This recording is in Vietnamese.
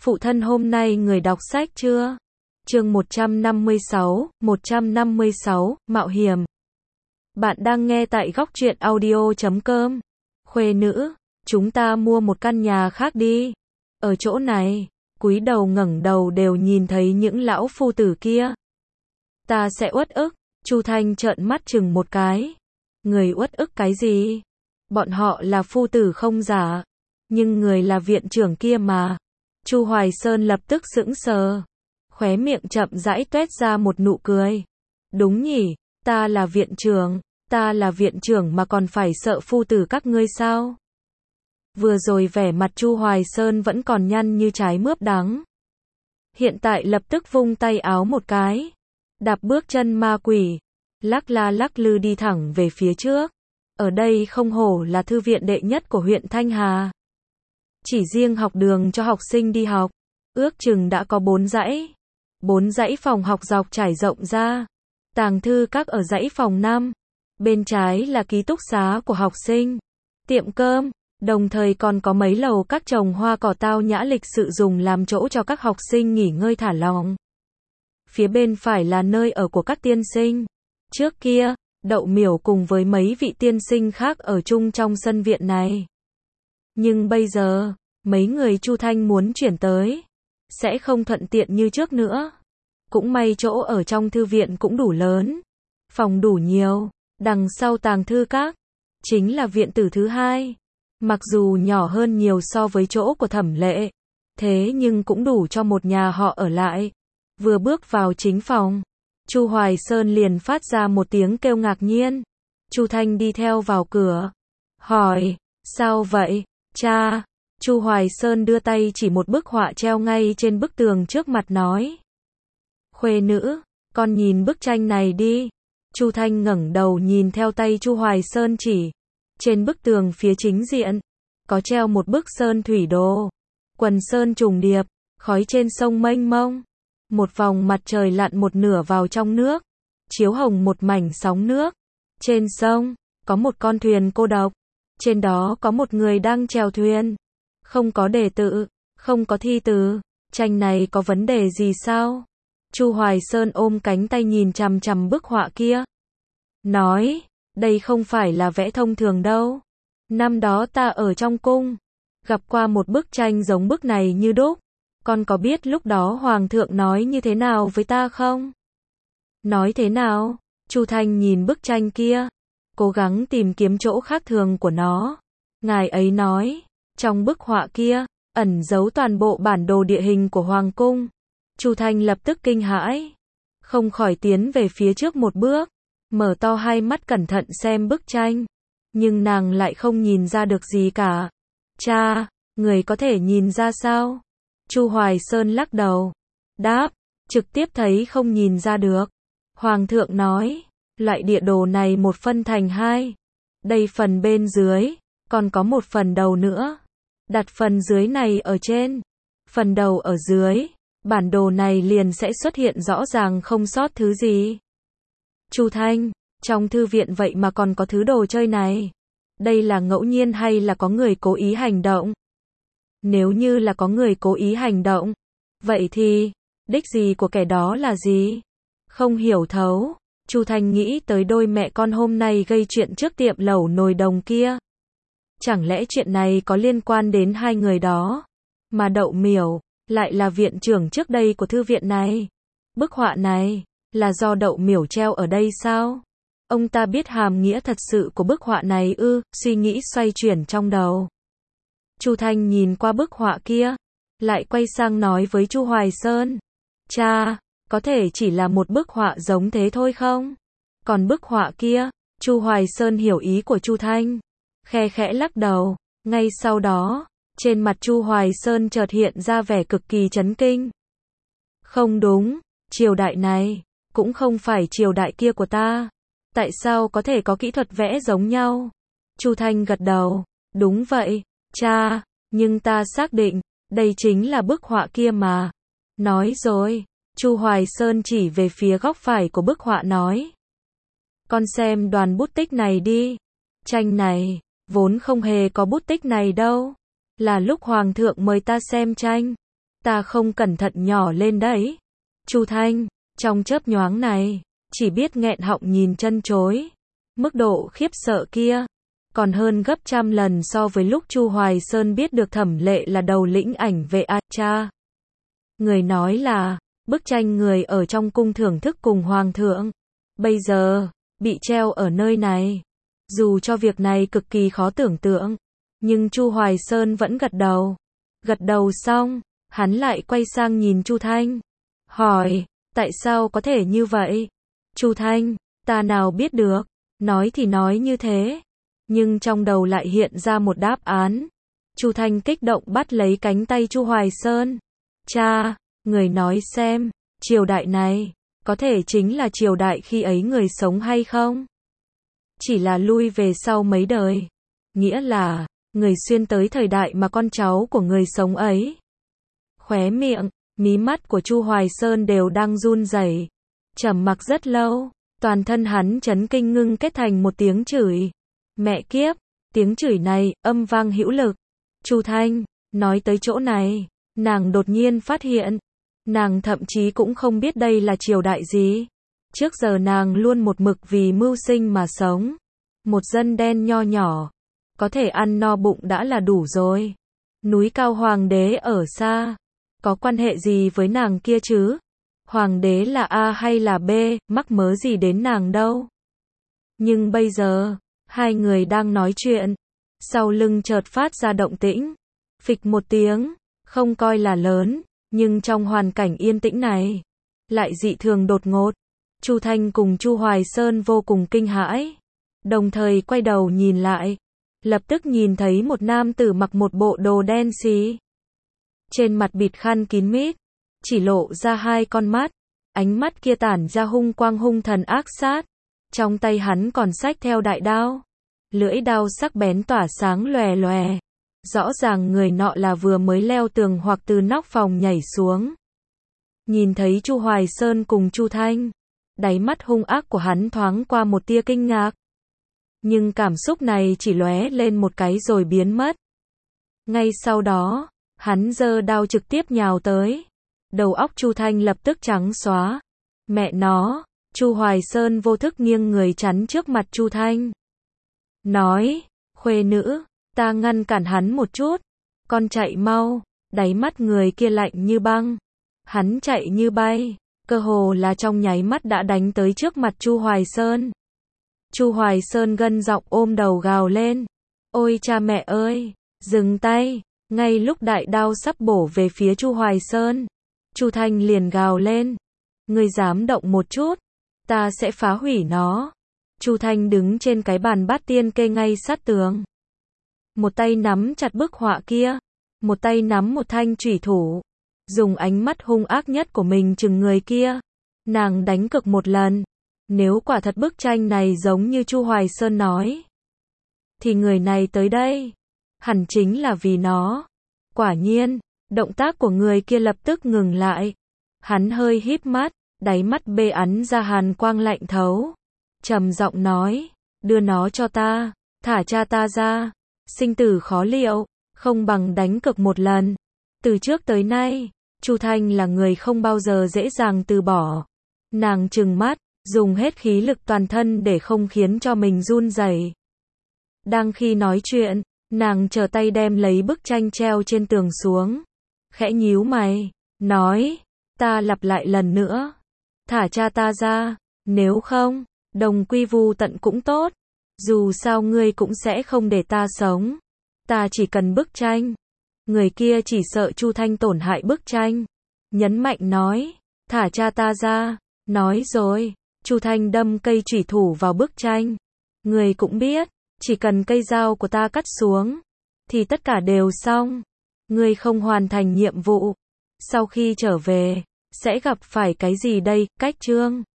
Phụ thân hôm nay người đọc sách chưa? Chương 156, Mạo hiểm. Bạn đang nghe tại góc truyện audio.com. Khuê nữ, chúng ta mua một căn nhà khác đi. Ở chỗ này, cúi đầu ngẩng đầu đều nhìn thấy những lão phu tử kia. Ta sẽ uất ức, Chu Thanh trợn mắt chừng một cái. Người uất ức cái gì? Bọn họ là phu tử không giả, nhưng người là viện trưởng kia mà. Chu Hoài Sơn lập tức sững sờ, khóe miệng chậm rãi tuét ra một nụ cười. Đúng nhỉ, ta là viện trưởng mà còn phải sợ phu tử các ngươi sao? Vừa rồi vẻ mặt Chu Hoài Sơn vẫn còn nhăn như trái mướp đắng. Hiện tại lập tức vung tay áo một cái, đạp bước chân ma quỷ, lắc la lắc lư đi thẳng về phía trước. Ở đây không hổ là thư viện đệ nhất của huyện Thanh Hà. Chỉ riêng học đường cho học sinh đi học, ước chừng đã có 4 dãy phòng học dọc trải rộng ra. Tàng thư các ở dãy phòng 5, bên trái là ký túc xá của học sinh, tiệm cơm, đồng thời còn có mấy lầu các trồng hoa cỏ tao nhã lịch sự dùng làm chỗ cho các học sinh nghỉ ngơi thả lỏng. Phía bên phải là nơi ở của các tiên sinh. Trước kia, Đậu Miểu cùng với mấy vị tiên sinh khác ở chung trong sân viện này. Nhưng bây giờ, mấy người Chu Thanh muốn chuyển tới, sẽ không thuận tiện như trước nữa. Cũng may chỗ ở trong thư viện cũng đủ lớn, phòng đủ nhiều, đằng sau tàng thư các, chính là viện tử thứ hai. Mặc dù nhỏ hơn nhiều so với chỗ của Thẩm Lệ, thế nhưng cũng đủ cho một nhà họ ở lại. Vừa bước vào chính phòng, Chu Hoài Sơn liền phát ra một tiếng kêu ngạc nhiên. Chu Thanh đi theo vào cửa, hỏi, sao vậy, cha? Chu Hoài Sơn đưa tay chỉ một bức họa treo ngay trên bức tường trước mặt nói. Khuê nữ, con nhìn bức tranh này đi. Chu Thanh ngẩng đầu nhìn theo tay Chu Hoài Sơn chỉ. Trên bức tường phía chính diện, có treo một bức sơn thủy đồ. Quần sơn trùng điệp, khói trên sông mênh mông. Một vòng mặt trời lặn một nửa vào trong nước, chiếu hồng một mảnh sóng nước. Trên sông, có một con thuyền cô độc. Trên đó có một người đang chèo thuyền. Không có đề tự, không có thi từ. Tranh này có vấn đề gì sao? Chu Hoài Sơn ôm cánh tay nhìn chằm chằm bức họa kia. Nói, đây không phải là vẽ thông thường đâu. Năm đó ta ở trong cung, gặp qua một bức tranh giống bức này như đúc. Con có biết lúc đó Hoàng thượng nói như thế nào với ta không? Nói thế nào? Chu Thanh nhìn bức tranh kia, cố gắng tìm kiếm chỗ khác thường của nó. Ngài ấy nói, trong bức họa kia, ẩn giấu toàn bộ bản đồ địa hình của Hoàng cung. Chu Thanh lập tức kinh hãi, không khỏi tiến về phía trước một bước, mở to hai mắt cẩn thận xem bức tranh. Nhưng nàng lại không nhìn ra được gì cả. Cha, người có thể nhìn ra sao? Chu Hoài Sơn lắc đầu, đáp, trực tiếp thấy không nhìn ra được. Hoàng thượng nói, loại địa đồ này một phân thành hai. Đây phần bên dưới, còn có một phần đầu nữa. Đặt phần dưới này ở trên, phần đầu ở dưới, bản đồ này liền sẽ xuất hiện rõ ràng không sót thứ gì. Chu Thanh, trong thư viện vậy mà còn có thứ đồ chơi này. Đây là ngẫu nhiên hay là có người cố ý hành động? Nếu như là có người cố ý hành động, vậy thì, đích gì của kẻ đó là gì? Không hiểu thấu, Chu Thanh nghĩ tới đôi mẹ con hôm nay gây chuyện trước tiệm lẩu nồi đồng kia. Chẳng lẽ chuyện này có liên quan đến hai người đó? Mà Đậu Miểu, lại là viện trưởng trước đây của thư viện này. Bức họa này, là do Đậu Miểu treo ở đây sao? Ông ta biết hàm nghĩa thật sự của bức họa này ư? Suy nghĩ xoay chuyển trong đầu. Chu Thanh nhìn qua bức họa kia, lại quay sang nói với Chu Hoài Sơn. Cha, có thể chỉ là một bức họa giống thế thôi không? Còn bức họa kia, Chu Hoài Sơn hiểu ý của Chu Thanh, khe khẽ lắc đầu. Ngay sau đó, trên mặt Chu Hoài Sơn chợt hiện ra vẻ cực kỳ chấn kinh. Không đúng, triều đại này, cũng không phải triều đại kia của ta. Tại sao có thể có kỹ thuật vẽ giống nhau? Chu Thanh gật đầu, đúng vậy, cha, nhưng ta xác định, đây chính là bức họa kia mà. Nói rồi, Chu Hoài Sơn chỉ về phía góc phải của bức họa nói. Con xem đoàn bút tích này đi. Tranh này, vốn không hề có bút tích này đâu. Là lúc Hoàng thượng mời ta xem tranh. ta không cẩn thận nhỏ lên đấy. Chu Thanh, trong chớp nhoáng này, chỉ biết nghẹn họng nhìn chân chối. Mức độ khiếp sợ kia, còn hơn gấp trăm lần so với lúc Chu Hoài Sơn biết được Thẩm Lệ là đầu lĩnh ảnh vệ A cha. Người nói là, bức tranh người ở trong cung thưởng thức cùng Hoàng thượng. Bây giờ, bị treo ở nơi này. Dù cho việc này cực kỳ khó tưởng tượng, nhưng Chu Hoài Sơn vẫn gật đầu. Gật đầu xong, hắn lại quay sang nhìn Chu Thanh. Hỏi, tại sao có thể như vậy? Chu Thanh, ta nào biết được, nói thì nói như thế. Nhưng trong đầu lại hiện ra một đáp án. Chu Thanh kích động bắt lấy cánh tay Chu Hoài Sơn. Cha, người nói xem, triều đại này, có thể chính là triều đại khi ấy người sống hay không? Chỉ là lui về sau mấy đời. Nghĩa là, người xuyên tới thời đại mà con cháu của người sống ấy. Khóe miệng, mí mắt của Chu Hoài Sơn đều đang run rẩy. Trầm mặc rất lâu, toàn thân hắn chấn kinh ngưng kết thành một tiếng chửi. Mẹ kiếp, tiếng chửi này, âm vang hữu lực. Chu Thanh, nói tới chỗ này, nàng đột nhiên phát hiện, nàng thậm chí cũng không biết đây là triều đại gì. Trước giờ nàng luôn một mực vì mưu sinh mà sống. Một dân đen nho nhỏ, có thể ăn no bụng đã là đủ rồi. Núi cao hoàng đế ở xa, có quan hệ gì với nàng kia chứ? Hoàng đế là A hay là B, mắc mớ gì đến nàng đâu. Nhưng bây giờ, hai người đang nói chuyện, sau lưng chợt phát ra động tĩnh. Phịch một tiếng, không coi là lớn, nhưng trong hoàn cảnh yên tĩnh này, lại dị thường đột ngột. Chu Thanh cùng Chu Hoài Sơn vô cùng kinh hãi, đồng thời quay đầu nhìn lại, lập tức nhìn thấy một nam tử mặc một bộ đồ đen xì. Trên mặt bịt khăn kín mít, chỉ lộ ra hai con mắt, ánh mắt kia tản ra hung quang hung thần ác sát. Trong tay hắn còn xách theo đại đao, lưỡi đao sắc bén tỏa sáng lòe lòe. Rõ ràng người nọ là vừa mới leo tường hoặc từ nóc phòng nhảy xuống. Nhìn thấy Chu Hoài Sơn cùng Chu Thanh, đáy mắt hung ác của hắn thoáng qua một tia kinh ngạc. Nhưng cảm xúc này chỉ lóe lên một cái rồi biến mất. Ngay sau đó, hắn giơ đao trực tiếp nhào tới. Đầu óc Chu Thanh lập tức trắng xóa. Mẹ nó, Chu Hoài Sơn vô thức nghiêng người chắn trước mặt Chu Thanh. Nói, khuê nữ, ta ngăn cản hắn một chút. Con chạy mau, đáy mắt người kia lạnh như băng. Hắn chạy như bay, cơ hồ là trong nháy mắt đã đánh tới trước mặt Chu Hoài Sơn. Chu Hoài Sơn gân giọng ôm đầu gào lên. Ôi cha mẹ ơi, dừng tay. Ngay lúc đại đao sắp bổ về phía Chu Hoài Sơn, Chu Thanh liền gào lên. Ngươi dám động một chút, ta sẽ phá hủy nó. Chu Thanh đứng trên cái bàn bát tiên kê ngay sát tường. Một tay nắm chặt bức họa kia, một tay nắm một thanh chủy thủ. Dùng ánh mắt hung ác nhất của mình chừng người kia. Nàng đánh cược một lần. Nếu quả thật bức tranh này giống như Chu Hoài Sơn nói, thì người này tới đây, hẳn chính là vì nó. Quả nhiên, động tác của người kia lập tức ngừng lại. Hắn hơi híp mắt, đáy mắt bê ắn ra hàn quang lạnh thấu. Trầm giọng nói, đưa nó cho ta, thả cha ta ra. Sinh tử khó liệu, không bằng đánh cược một lần. Từ trước tới nay, Chu Thanh là người không bao giờ dễ dàng từ bỏ. Nàng trừng mắt, dùng hết khí lực toàn thân để không khiến cho mình run rẩy. Đang khi nói chuyện, nàng trở tay đem lấy bức tranh treo trên tường xuống. Khẽ nhíu mày, nói, ta lặp lại lần nữa. Thả cha ta ra, nếu không, đồng quy vu tận cũng tốt. Dù sao ngươi cũng sẽ không để ta sống. Ta chỉ cần bức tranh. Người kia chỉ sợ Chu Thanh tổn hại bức tranh. Nhấn mạnh nói, thả cha ta ra. Nói rồi, Chu Thanh đâm cây chủy thủ vào bức tranh. Người cũng biết, chỉ cần cây dao của ta cắt xuống, thì tất cả đều xong. Ngươi không hoàn thành nhiệm vụ. Sau khi trở về, sẽ gặp phải cái gì đây? Cách chương